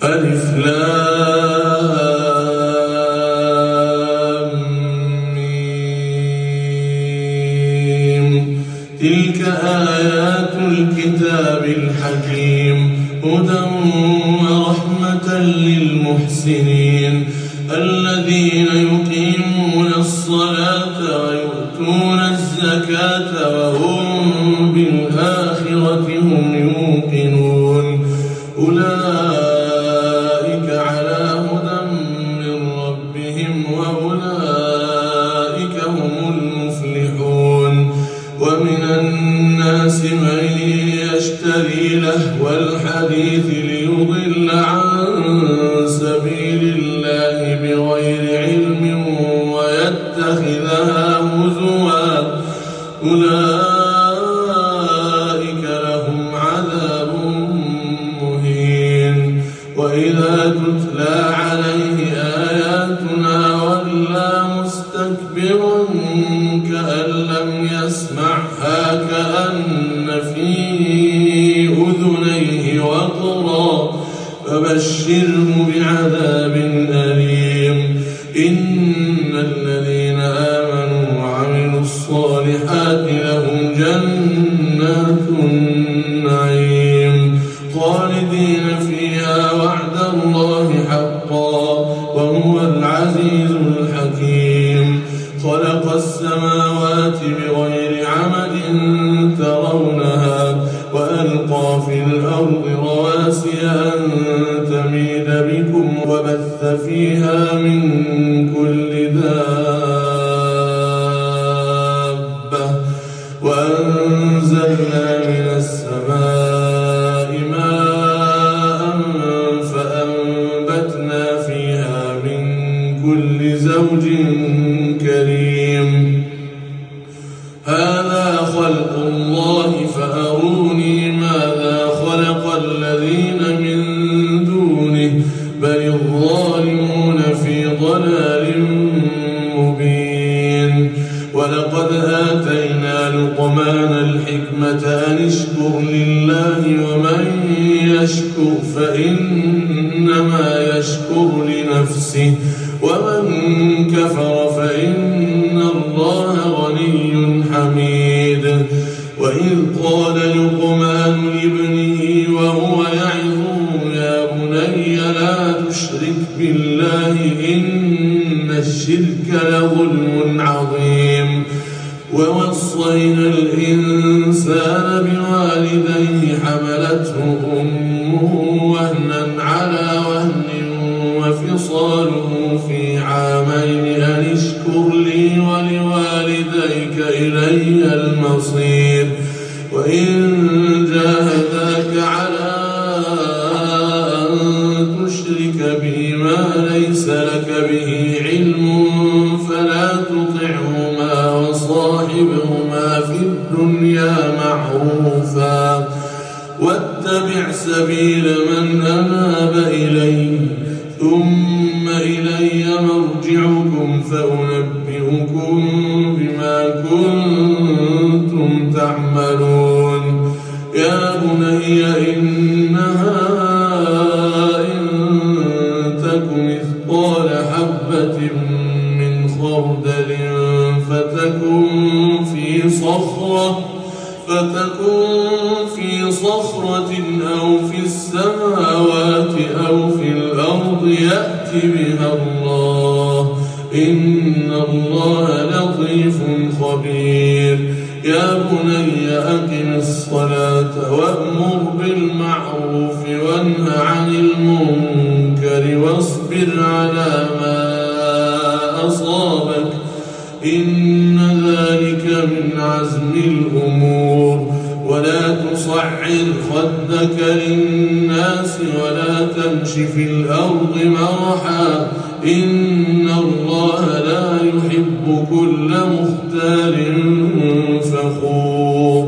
ألف لام ميم. تلك آيات الكتاب الحكيم هدى ورحمة للمحسنين الذين يقيمون الصلاة ويؤتون الزكاة وهم بالآخرة هم يوقنون أولئك على هدى من ربهم وأولئك هم المفلحون. ومن الناس من يشتري لهو الحديث ليضل عن سبيل الله بغير علم ويتخذها هزوا أولئك لهم عذاب مهين. وإذا تتلى عليه آياتنا ولى مستكبرا كأن لم يسمعها كأن في أذنيه وقرا فبشره بعذاب أليم. إن الذين آمنوا وعملوا الصالحات لهم جنات النعيم خالدين فيها وعد الله حقا وهو العزيز الحكيم. خلق السماوات بغير عمد ترونها وألقى في الأرض رواسي أن تميد بكم وبث فيها من كل دابة وأنزلنا من السماء ماء فأنبتنا فيها من كل زوج كريم. هذا خلق الله فأروني ماذا خلق الذين من دونه بل الظالمون في ضلال مبين. ولقد آتينا لقمان الحكمة أن اشكر لله ومن يشكر فإنما يشكر لنفسه ومن كفر فإن الله غني حميد. وإذ قال لقمان لابنه وهو يعظه يا بني لا تشرك بالله إن الشرك لظلم عظيم. ووصينا الإنسان بوالديه حملته أمه وهنا على وهن وفصاله في عامين أن اشكر لي ولوالديك إلي المصير. وإن جاهداك على أن تشرك بي ما ليس لك به علم فلا تطعهما وصاحبهما في الدنيا معروفا واتبع سبيل من أناب إلي ثم إلي مرجعكم فأنبئكم بما كنتم تعملون. يا بني إنها إن تك مثقال حبة من خردل فتكن في صخرة أو في السماوات أو في الأرض يأت بها الله إن الله لطيف خبير. يا بني أقم الصلاة وأمر بالمعروف وانه عن المنكر واصبر على ما أصابك إن ذلك من عزم الأمور. ولا تصعر خدك للناس ولا تمش في الأرض مرحا إن الله لا يحب كل مختال فخور.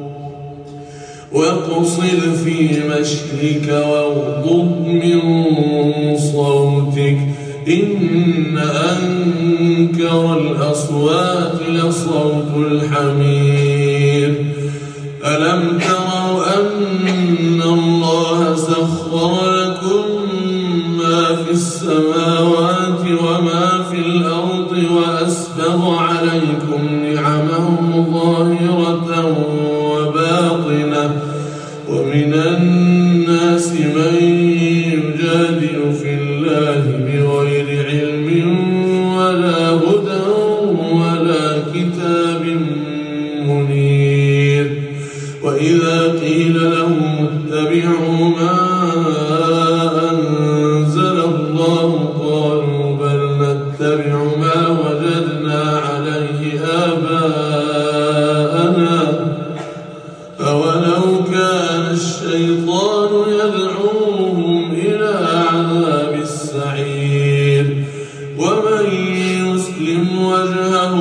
واقصد في مشيك واغضض من صوتك إن أنكر الأصوات لصوت الحمير. ألم تروا أن الله سخر لكم في السماوات وما في الأرض وأسبغ عليكم نعمه ظاهرة وباطنة ومن الناس من يجادل في الله بغير علم ولا هدى ولا كتاب منير وإذا قيل لهم اتبعوا ما أنزل الله قالوا بل نتبع ما وجدنا عليه آباءنا أولو كان الشيطان يدعوهم إلى عذاب السعير ومن يسلم وجهه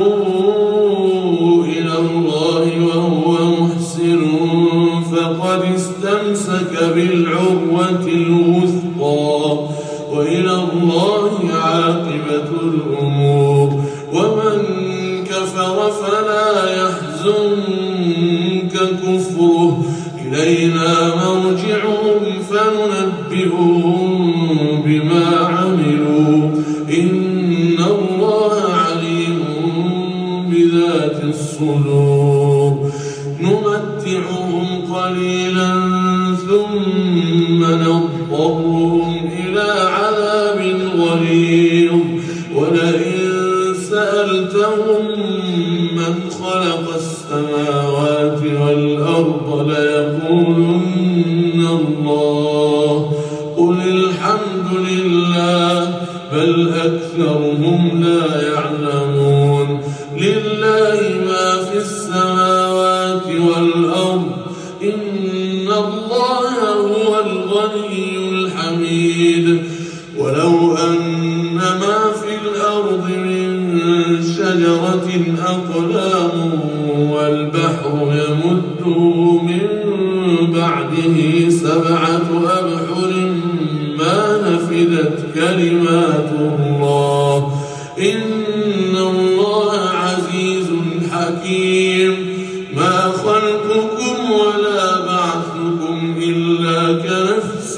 إلى الله وهو محسن فقد استمسك بالعروة الوثقى وإلى الله عاقبة الأمور ومن كفر فلا يحزنك كفره إلينا مرجعهم فننبئهم بما عملوا إن الله عليم بذات الصدور نمتعهم قليلا ثم نضطرهم إلى عذاب غليظ ولئن سألتهم من خلق السماوات والأرض ليقولن الله قل الحمد لله بل أكثرهم لا يعلمون لله ما في السماوات والأرض إن الله هو الغني الحميد ولو أن ما في الأرض من شجرة أقلام والبحر يمده من بعده 7 أبحر ما نفدت كلمات الله إن الله عزيز حكيم ما خلقكم ولا بعثكم إلا كنفس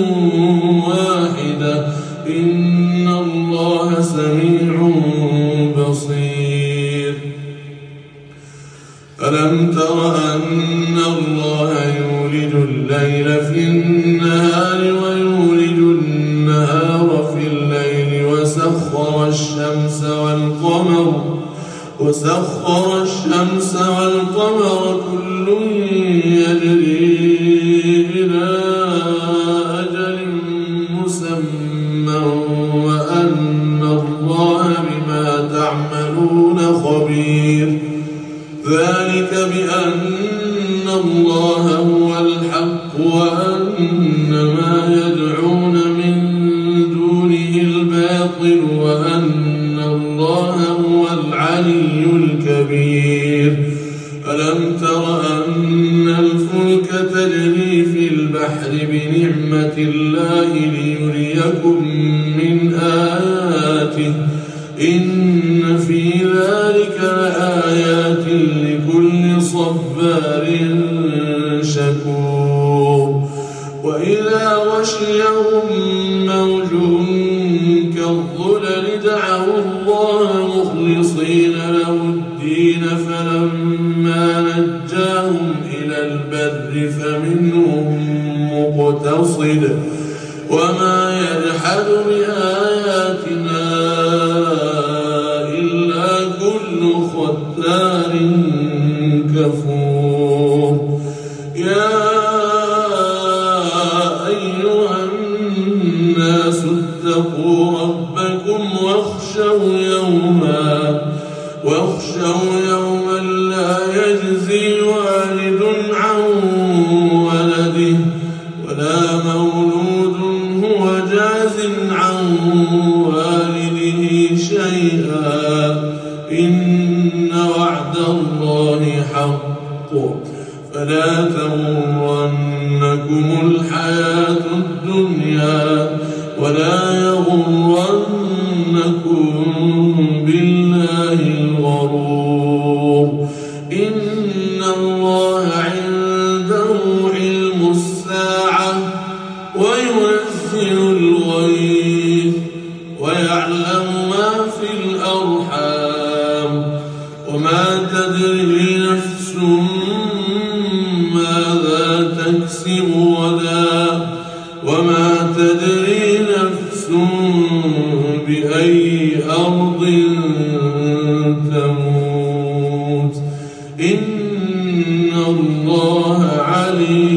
واحدة إن الله سميع بصير ألم تر أن الله يولج الليل في النهار ويولج النهار في الليل وسخر الشمس والقمر كل يجري إلى أجل مسمى وأن الله بما تعملون خبير ذلك بأن الله هو الحق وأن ما يدعون من دونه الباطل وأن الله هو العلي الكبير ألم تر أن الفلك تجري في البحر بنعمة الله ليريكم من آياته إن في ذلك لآيات لكل صبار شكور وإذا غشيهم موج كالظلل دعوا الله مخلصين له الدين فلما نجاهم إلى البر فمنهم مقتصد وما يجحد بآياتنا إلا كل ختار كفور يا أيها الناس اتقوا ربكم واخشوا يوما لا يجزي والد عن ولده ولا مولود هو جاز عن والده شيئا إن وعد الله حق فلا تغرنكم الحياة الدنيا ولا يغرنكم بالله الغرور إن الله عنده علم الساعة وينزل الغيث يعلم ما في الأرحام وما تدري نفس ماذا تكسب غدا وما تدري نفس بأي أرض تموت إن الله عليم